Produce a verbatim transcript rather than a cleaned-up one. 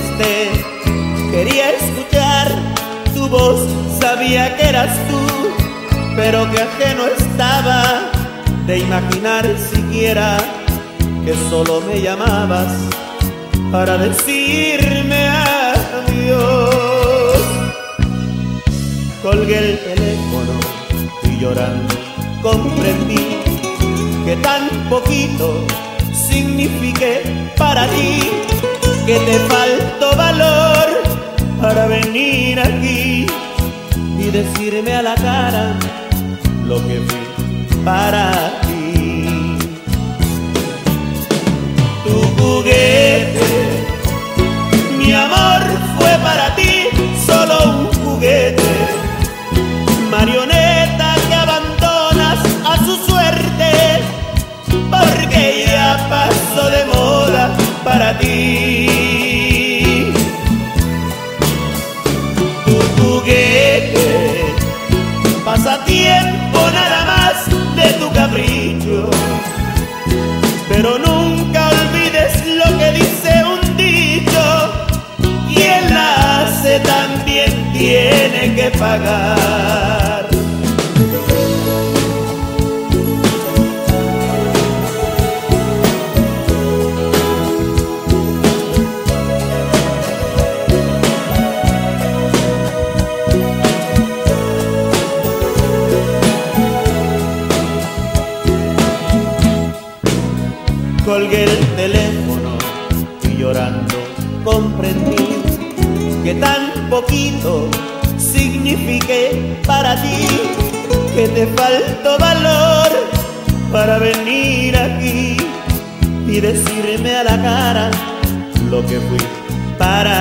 triste. Quería escuchar tu voz, sabía que eras tú, pero que ajeno estaba de imaginar siquiera que solo me llamabas para decirme adiós. Colgué el teléfono y llorando comprendí que tan poquito signifiqué para ti, que te faltó valor para venir aquí y decirme a la cara lo que fui para ti. Tu juguete, mi amor, fue para ti solo un juguete, marioneta que abandonas a su suerte, porque ya pasó de moda para ti. Tu juguete, pasatiempo nada más de tu capricho, pero nunca olvides lo que dice un dicho: quien la hace también tiene que pagar. Colgué el teléfono y llorando comprendí que tan poquito signifiqué para ti, que te faltó valor para venir aquí y decirme a la cara lo que fui para